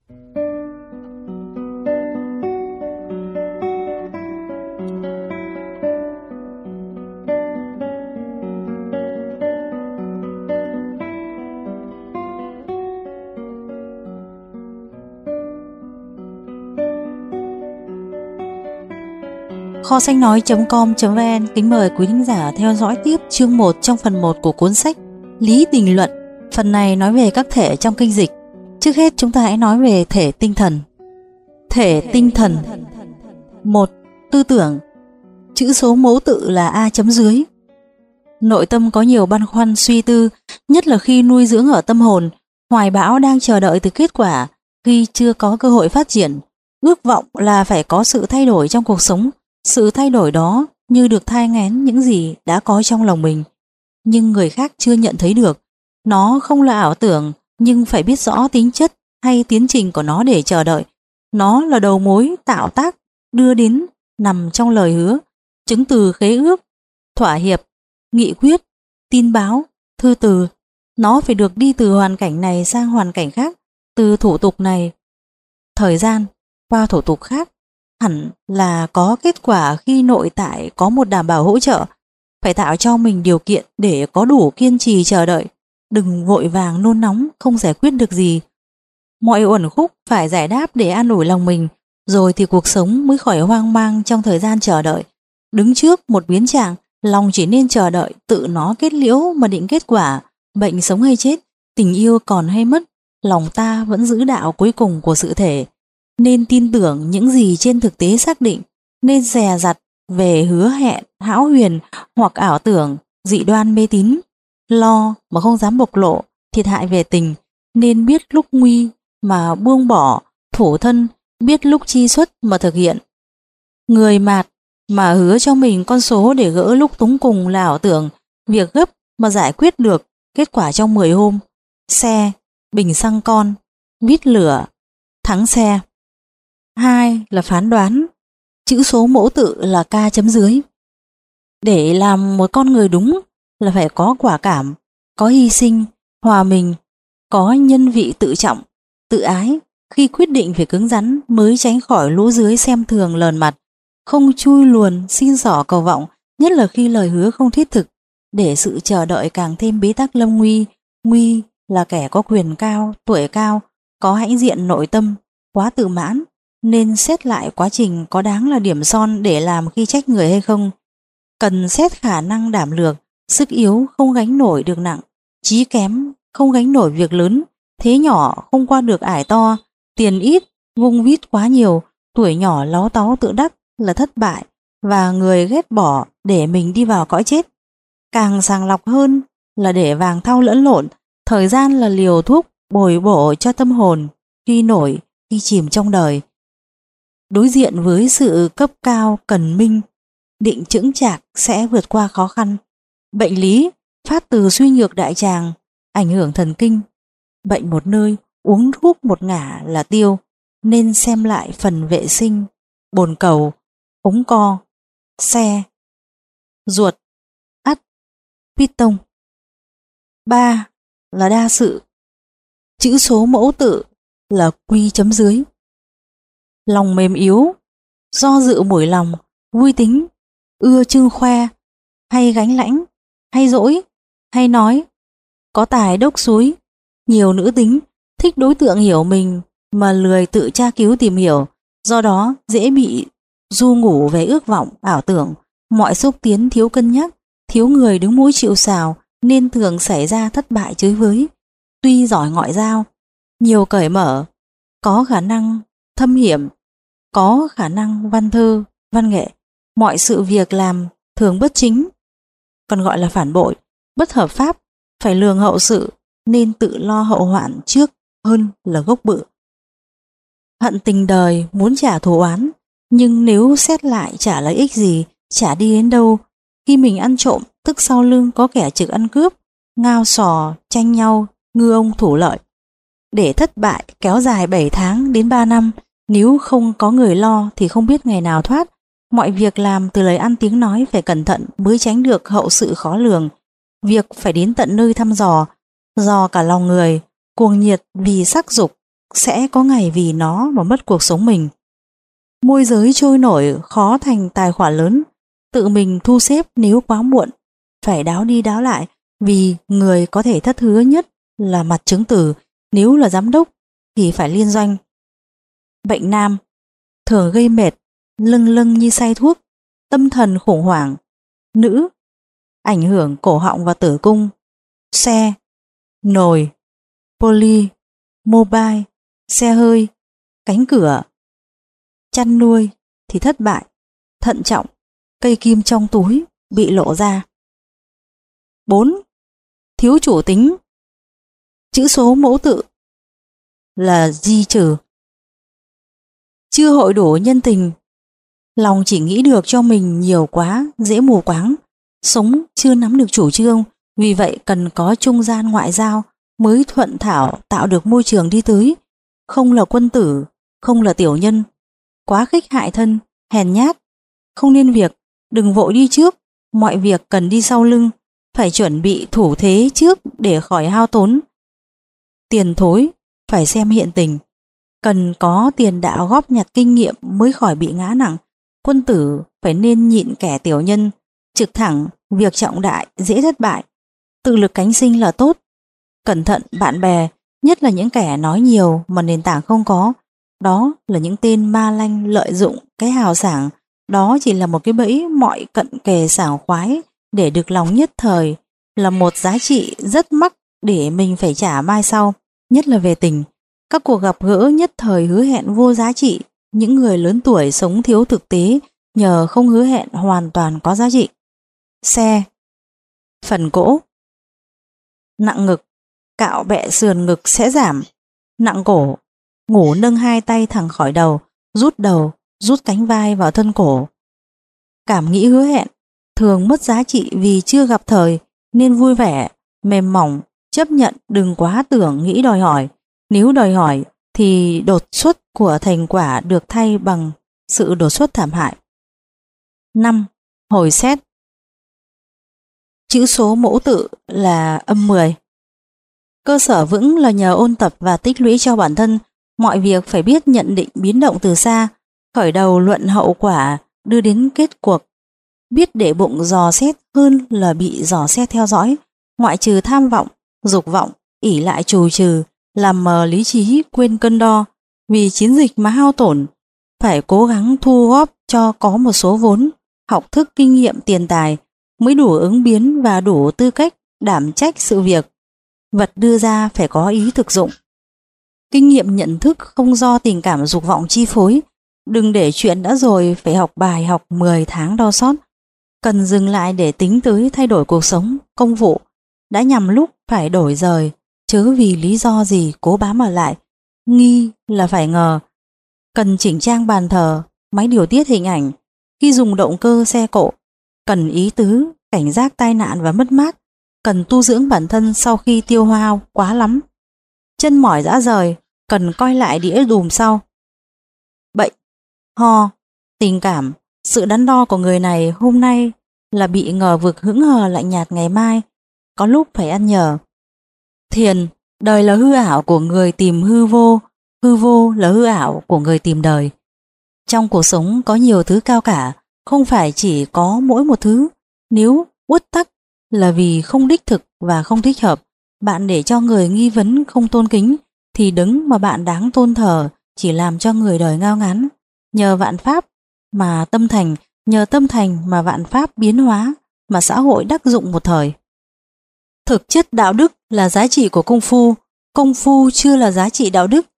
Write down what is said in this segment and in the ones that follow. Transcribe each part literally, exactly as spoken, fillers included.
Kho sách nói chấm com chấm vn kính mời quý thính giả theo dõi tiếp chương một trong phần một của cuốn sách Lý Tình Luận. Phần này nói về các thể trong kinh dịch. Trước hết chúng ta hãy nói về thể tinh thần. Thể tinh thần. Một. Tư tưởng. Chữ số mẫu tự là A chấm dưới. Nội tâm có nhiều băn khoăn suy tư, nhất là khi nuôi dưỡng ở tâm hồn, hoài bão đang chờ đợi từ kết quả, khi chưa có cơ hội phát triển. Ước vọng là phải có sự thay đổi trong cuộc sống. Sự thay đổi đó như được thai nghén những gì đã có trong lòng mình, nhưng người khác chưa nhận thấy được. Nó không là ảo tưởng, nhưng phải biết rõ tính chất hay tiến trình của nó để chờ đợi. Nó là đầu mối tạo tác đưa đến nằm trong lời hứa, chứng từ khế ước, thỏa hiệp, nghị quyết, tin báo, thư từ. Nó phải được đi từ hoàn cảnh này sang hoàn cảnh khác, từ thủ tục này thời gian qua thủ tục khác. Hẳn là có kết quả khi nội tại có một đảm bảo hỗ trợ. Phải tạo cho mình điều kiện để có đủ kiên trì chờ đợi. Đừng vội vàng nôn nóng không giải quyết được gì. Mọi uẩn khúc phải giải đáp để an ủi lòng mình, rồi thì cuộc sống mới khỏi hoang mang trong thời gian chờ đợi. Đứng trước một biến trạng, lòng chỉ nên chờ đợi tự nó kết liễu mà định kết quả. Bệnh sống hay chết, tình yêu còn hay mất, lòng ta vẫn giữ đạo cuối cùng của sự thể. Nên tin tưởng những gì trên thực tế xác định, nên dè dặt về hứa hẹn, hão huyền hoặc ảo tưởng, dị đoan mê tín. Lo mà không dám bộc lộ, thiệt hại về tình, nên biết lúc nguy mà buông bỏ, thủ thân, biết lúc chi xuất mà thực hiện. Người mạt mà hứa cho mình con số để gỡ lúc túng cùng là ảo tưởng, việc gấp mà giải quyết được, kết quả trong mười hôm. Xe, bình xăng con, vít lửa, thắng xe. Hai là phán đoán. Chữ số mẫu tự là K chấm dưới. Để làm một con người đúng là phải có quả cảm, có hy sinh, hòa mình, có nhân vị tự trọng, tự ái. Khi quyết định phải cứng rắn mới tránh khỏi lũ dưới xem thường lờn mặt, không chui luồn xin xỏ cầu vọng, nhất là khi lời hứa không thiết thực, để sự chờ đợi càng thêm bế tắc lâm nguy. Nguy là kẻ có quyền cao, tuổi cao, có hãnh diện nội tâm, quá tự mãn, nên xét lại quá trình có đáng là điểm son để làm khi trách người hay không. Cần xét khả năng đảm lược, sức yếu không gánh nổi được nặng, trí kém không gánh nổi việc lớn, thế nhỏ không qua được ải to, tiền ít vung vít quá nhiều, tuổi nhỏ láu táu tự đắc là thất bại và người ghét bỏ để mình đi vào cõi chết. Càng sàng lọc hơn là để vàng thau lẫn lộn, thời gian là liều thuốc bồi bổ cho tâm hồn khi nổi khi chìm trong đời. Đối diện với sự cấp cao cần minh, định chững chạc sẽ vượt qua khó khăn. Bệnh lý phát từ suy nhược đại tràng, ảnh hưởng thần kinh. Bệnh một nơi, uống thuốc một ngả là tiêu, nên xem lại phần vệ sinh, bồn cầu, ống co, xe, ruột, ắt, piston. Ba là đa sự. Chữ số mẫu tự là Q chấm dưới. Lòng mềm yếu, do dự mủi lòng, vui tính, ưa trưng khoe, hay gánh lãnh, hay dỗi, hay nói, có tài đốc suối, nhiều nữ tính, thích đối tượng hiểu mình mà lười tự tra cứu tìm hiểu, do đó dễ bị du ngủ về ước vọng, ảo tưởng, mọi xúc tiến thiếu cân nhắc, thiếu người đứng mũi chịu sào nên thường xảy ra thất bại chới với. Tuy giỏi ngoại giao, nhiều cởi mở, có khả năng thâm hiểm, có khả năng văn thơ, văn nghệ, mọi sự việc làm thường bất chính, còn gọi là phản bội, bất hợp pháp, phải lường hậu sự nên tự lo hậu hoạn trước hơn là gốc bự. Hận tình đời muốn trả thù oán, nhưng nếu xét lại chả lợi ích gì, chả đi đến đâu. Khi mình ăn trộm, tức sau lưng có kẻ trực ăn cướp, ngao sò, tranh nhau, ngư ông thủ lợi. Để thất bại kéo dài bảy tháng đến ba năm, nếu không có người lo thì không biết ngày nào thoát. Mọi việc làm từ lời ăn tiếng nói phải cẩn thận mới tránh được hậu sự khó lường. Việc phải đến tận nơi thăm dò, dò cả lòng người, cuồng nhiệt vì sắc dục, sẽ có ngày vì nó mà mất cuộc sống mình. Môi giới trôi nổi khó thành tài khoản lớn, tự mình thu xếp nếu quá muộn, phải đáo đi đáo lại, vì người có thể thất hứa nhất là mặt chứng tử, nếu là giám đốc thì phải liên doanh. Bệnh nam thường gây mệt, lâng lâng như say thuốc, tâm thần khủng hoảng. Nữ ảnh hưởng cổ họng và tử cung. Xe, nồi, poly, mobile, xe hơi, cánh cửa. Chăn nuôi thì thất bại, thận trọng, cây kim trong túi bị lộ ra. bốn. Thiếu chủ tính. Chữ số mẫu tự là di trừ. Chưa hội đủ nhân tình, lòng chỉ nghĩ được cho mình nhiều quá, dễ mù quáng, sống chưa nắm được chủ trương, vì vậy cần có trung gian ngoại giao mới thuận thảo tạo được môi trường đi tới. Không là quân tử, không là tiểu nhân, quá khích hại thân, hèn nhát, không nên việc, đừng vội đi trước, mọi việc cần đi sau lưng, phải chuẩn bị thủ thế trước để khỏi hao tốn. Tiền thối, phải xem hiện tình, cần có tiền đạo góp nhặt kinh nghiệm mới khỏi bị ngã nặng. Quân tử phải nên nhịn kẻ tiểu nhân, trực thẳng, việc trọng đại dễ thất bại. Tự lực cánh sinh là tốt. Cẩn thận bạn bè, nhất là những kẻ nói nhiều mà nền tảng không có. Đó là những tên ma lanh lợi dụng cái hào sảng, đó chỉ là một cái bẫy mọi cận kề sảng khoái để được lòng nhất thời, là một giá trị rất mắc để mình phải trả mai sau, nhất là về tình. Các cuộc gặp gỡ nhất thời hứa hẹn vô giá trị, những người lớn tuổi sống thiếu thực tế nhờ không hứa hẹn hoàn toàn có giá trị. Xe, phần cỗ. Nặng ngực, cạo bẹ sườn ngực sẽ giảm. Nặng cổ, ngủ nâng hai tay thẳng khỏi đầu, rút đầu, rút cánh vai vào thân cổ. Cảm nghĩ hứa hẹn thường mất giá trị vì chưa gặp thời, nên vui vẻ, mềm mỏng, chấp nhận, đừng quá tưởng nghĩ đòi hỏi. Nếu đòi hỏi thì đột xuất của thành quả được thay bằng sự đột xuất thảm hại. năm. Hồi xét. Chữ số mẫu tự là âm mười. Cơ sở vững là nhờ ôn tập và tích lũy cho bản thân. Mọi việc phải biết nhận định biến động từ xa, khởi đầu luận hậu quả, đưa đến kết cuộc. Biết để bụng dò xét hơn là bị dò xét theo dõi. Ngoại trừ tham vọng, dục vọng, ỷ lại trù trừ, làm mờ lý trí, quên cân đo. Vì chiến dịch mà hao tổn, phải cố gắng thu góp cho có một số vốn, học thức, kinh nghiệm, tiền tài mới đủ ứng biến và đủ tư cách đảm trách sự việc. Vật đưa ra phải có ý thực dụng. Kinh nghiệm nhận thức không do tình cảm dục vọng chi phối. Đừng để chuyện đã rồi phải học bài học mười tháng đau xót. Cần dừng lại để tính tới thay đổi cuộc sống, công vụ. Đã nhằm lúc phải đổi rời, chớ vì lý do gì cố bám ở lại. Nghi là phải ngờ. Cần chỉnh trang bàn thờ, máy điều tiết hình ảnh. Khi dùng động cơ xe cộ, cần ý tứ, cảnh giác tai nạn và mất mát. Cần tu dưỡng bản thân sau khi tiêu hao quá lắm. Chân mỏi rã rời, cần coi lại đĩa đùm sau. Bệnh, ho, tình cảm, sự đắn đo của người này hôm nay là bị ngờ vực hững hờ lạnh nhạt ngày mai, có lúc phải ăn nhờ. Thiền, đời là hư ảo của người tìm hư vô, hư vô là hư ảo của người tìm đời. Trong cuộc sống có nhiều thứ cao cả, không phải chỉ có mỗi một thứ. Nếu uất tắc là vì không đích thực và không thích hợp, bạn để cho người nghi vấn không tôn kính, thì đứng mà bạn đáng tôn thờ chỉ làm cho người đời ngao ngán. Nhờ vạn pháp mà tâm thành, nhờ tâm thành mà vạn pháp biến hóa, mà xã hội đắc dụng một thời. Thực chất đạo đức là giá trị của công phu, công phu chưa là giá trị đạo đức.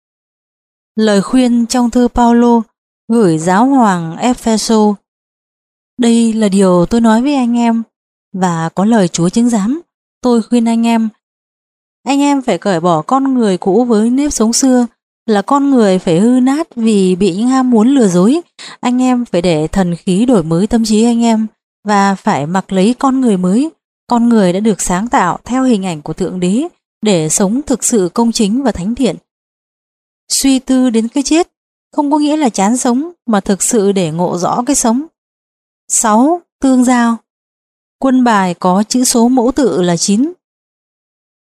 Lời khuyên trong thư Paulo gửi giáo hoàng Epheso. Đây là điều tôi nói với anh em, và có lời Chúa chứng giám. Tôi khuyên anh em, anh em phải cởi bỏ con người cũ với nếp sống xưa, là con người phải hư nát vì bị những ham muốn lừa dối. Anh em phải để thần khí đổi mới tâm trí anh em, và phải mặc lấy con người mới, con người đã được sáng tạo theo hình ảnh của Thượng Đế để sống thực sự công chính và thánh thiện. Suy tư đến cái chết không có nghĩa là chán sống, mà thực sự để ngộ rõ cái sống. sáu. Tương giao. Quân bài có chữ số mẫu tự là chín.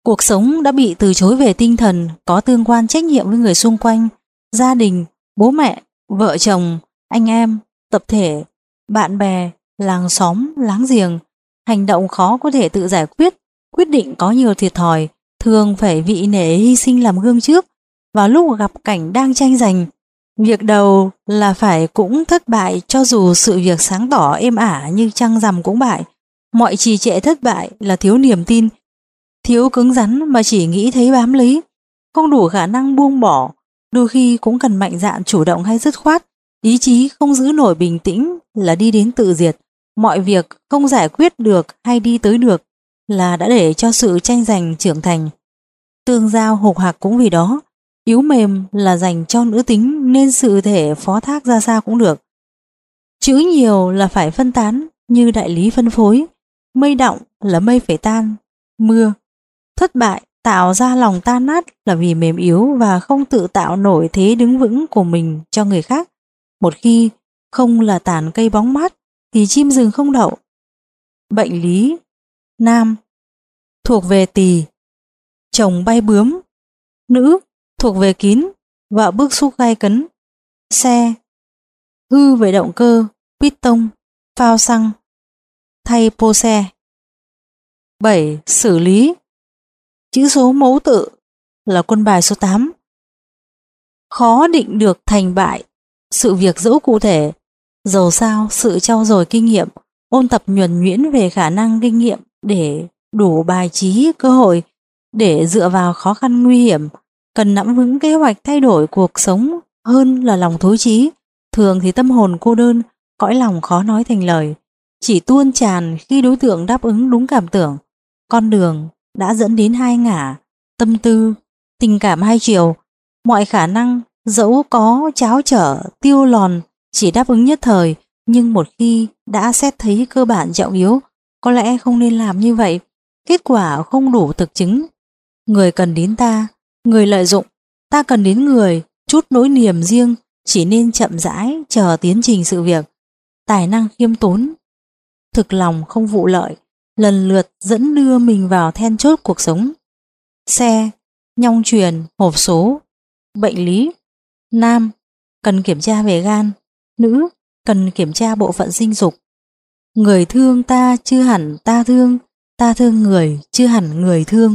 Cuộc sống đã bị từ chối về tinh thần, có tương quan trách nhiệm với người xung quanh, gia đình, bố mẹ, vợ chồng, anh em, tập thể, bạn bè, làng xóm, láng giềng. Hành động khó có thể tự giải quyết, quyết định có nhiều thiệt thòi, thường phải vị nể hy sinh làm gương trước. Vào lúc gặp cảnh đang tranh giành, việc đầu là phải cũng thất bại, cho dù sự việc sáng tỏ êm ả như trăng rằm cũng bại. Mọi trì trệ thất bại là thiếu niềm tin, thiếu cứng rắn mà chỉ nghĩ thấy bám lấy, không đủ khả năng buông bỏ. Đôi khi cũng cần mạnh dạn chủ động hay dứt khoát. Ý chí không giữ nổi bình tĩnh là đi đến tự diệt. Mọi việc không giải quyết được hay đi tới được là đã để cho sự tranh giành trưởng thành. Tương giao hục hạc cũng vì đó. Yếu mềm là dành cho nữ tính, nên sự thể phó thác ra sao cũng được. Chữ nhiều là phải phân tán, như đại lý phân phối. Mây đọng là mây phải tan, mưa. Thất bại tạo ra lòng tan nát là vì mềm yếu và không tự tạo nổi thế đứng vững của mình cho người khác. Một khi không là tàn cây bóng mát thì chim rừng không đậu. Bệnh lý nam thuộc về tỳ, chồng bay bướm. Nữ thuộc về kín, vợ bức xúc gai cấn. Xe hư về động cơ, piston, phao xăng, thay pô xe. bảy. Xử lý. Chữ số mẫu tự là quân bài số tám. Khó định được thành bại, sự việc dẫu cụ thể, dầu sao sự trau dồi kinh nghiệm, ôn tập nhuần nhuyễn về khả năng kinh nghiệm để đủ bài trí cơ hội để dựa vào khó khăn nguy hiểm, cần nắm vững kế hoạch thay đổi cuộc sống hơn là lòng thối chí. Thường thì tâm hồn cô đơn, cõi lòng khó nói thành lời, chỉ tuôn tràn khi đối tượng đáp ứng đúng cảm tưởng. Con đường đã dẫn đến hai ngả, tâm tư, tình cảm hai chiều. Mọi khả năng dẫu có cháo trở, tiêu lòn, chỉ đáp ứng nhất thời, nhưng một khi đã xét thấy cơ bản trọng yếu, có lẽ không nên làm như vậy. Kết quả không đủ thực chứng. Người cần đến ta, người lợi dụng, ta cần đến người, chút nỗi niềm riêng, chỉ nên chậm rãi chờ tiến trình sự việc. Tài năng khiêm tốn, thực lòng không vụ lợi, lần lượt dẫn đưa mình vào then chốt cuộc sống. Xe, nhong chuyền, hộp số. Bệnh lý nam cần kiểm tra về gan, nữ cần kiểm tra bộ phận sinh dục. Người thương ta chưa hẳn ta thương, ta thương người chưa hẳn người thương.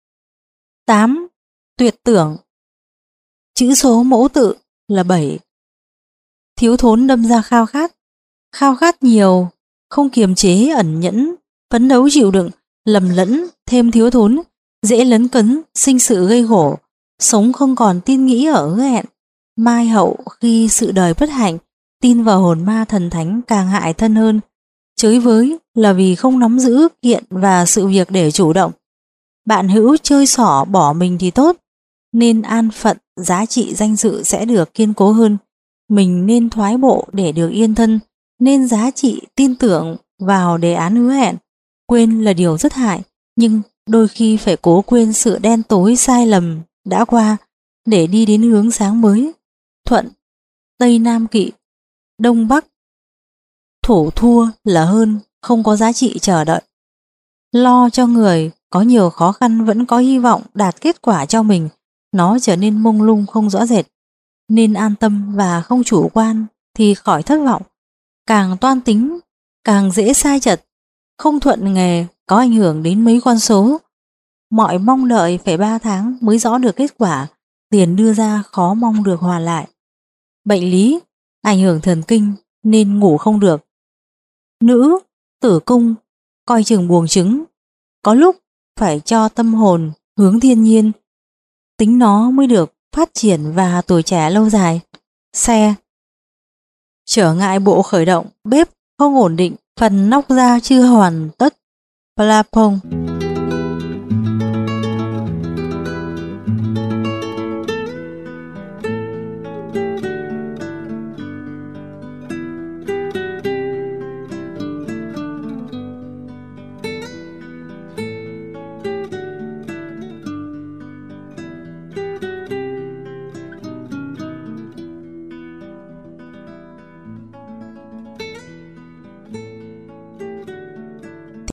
tám. Tuyệt tưởng. Chữ số mẫu tự là bảy. Thiếu thốn đâm ra khao khát, khao khát nhiều, không kiềm chế ẩn nhẫn, phấn đấu chịu đựng, lầm lẫn thêm thiếu thốn, dễ lấn cấn, sinh sự gây khổ, sống không còn tin nghĩ ở hứa hẹn. Mai hậu khi sự đời bất hạnh, tin vào hồn ma thần thánh càng hại thân hơn. Chới với là vì không nắm giữ kiện và sự việc để chủ động. Bạn hữu chơi xỏ bỏ mình thì tốt, nên an phận, giá trị danh dự sẽ được kiên cố hơn. Mình nên thoái bộ để được yên thân, nên giá trị tin tưởng vào đề án hứa hẹn. Quên là điều rất hại, nhưng đôi khi phải cố quên sự đen tối sai lầm đã qua để đi đến hướng sáng mới. Thuận, Tây Nam Kỵ, Đông Bắc. Thủ thua là hơn, không có giá trị chờ đợi. Lo cho người có nhiều khó khăn vẫn có hy vọng đạt kết quả cho mình, nó trở nên mông lung không rõ rệt. Nên an tâm và không chủ quan thì khỏi thất vọng. Càng toan tính càng dễ sai chật, không thuận nghề có ảnh hưởng đến mấy con số. Mọi mong đợi phải ba tháng mới rõ được kết quả, tiền đưa ra khó mong được hoàn lại. Bệnh lý, ảnh hưởng thần kinh nên ngủ không được. Nữ, tử cung, coi chừng buồng trứng, có lúc phải cho tâm hồn hướng thiên nhiên, tính nó mới được phát triển và tuổi trẻ lâu dài. Xe, trở ngại bộ khởi động, bếp không ổn định, phần nóc ra chưa hoàn tất. Plafond.